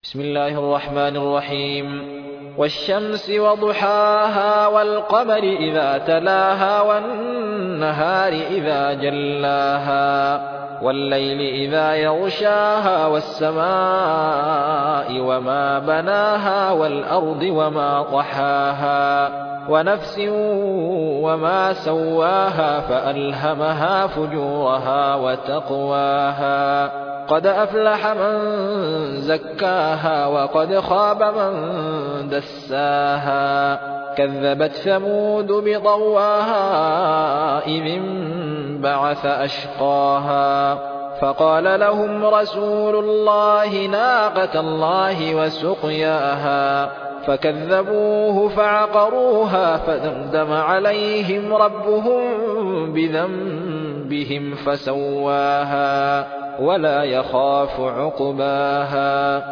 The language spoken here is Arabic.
بسم الله الرحمن الرحيم. والشمس وضحاها والقمر إذا تلاها والنهار إذا جلاها والليل إذا يغشاها والسماء وما بناها والأرض وما طحاها ونفس وما سواها فألهمها فجورها وتقواها قد أفلح من زكاها وقد خاب من دساها كذبت ثمود بطغواها إذ انبعث أشقاها فقال لهم رسول الله ناقة الله وسقياها فكذبوه فعقروها فدمدم عليهم ربهم بذنبهم فسواها ولا يخاف عقباها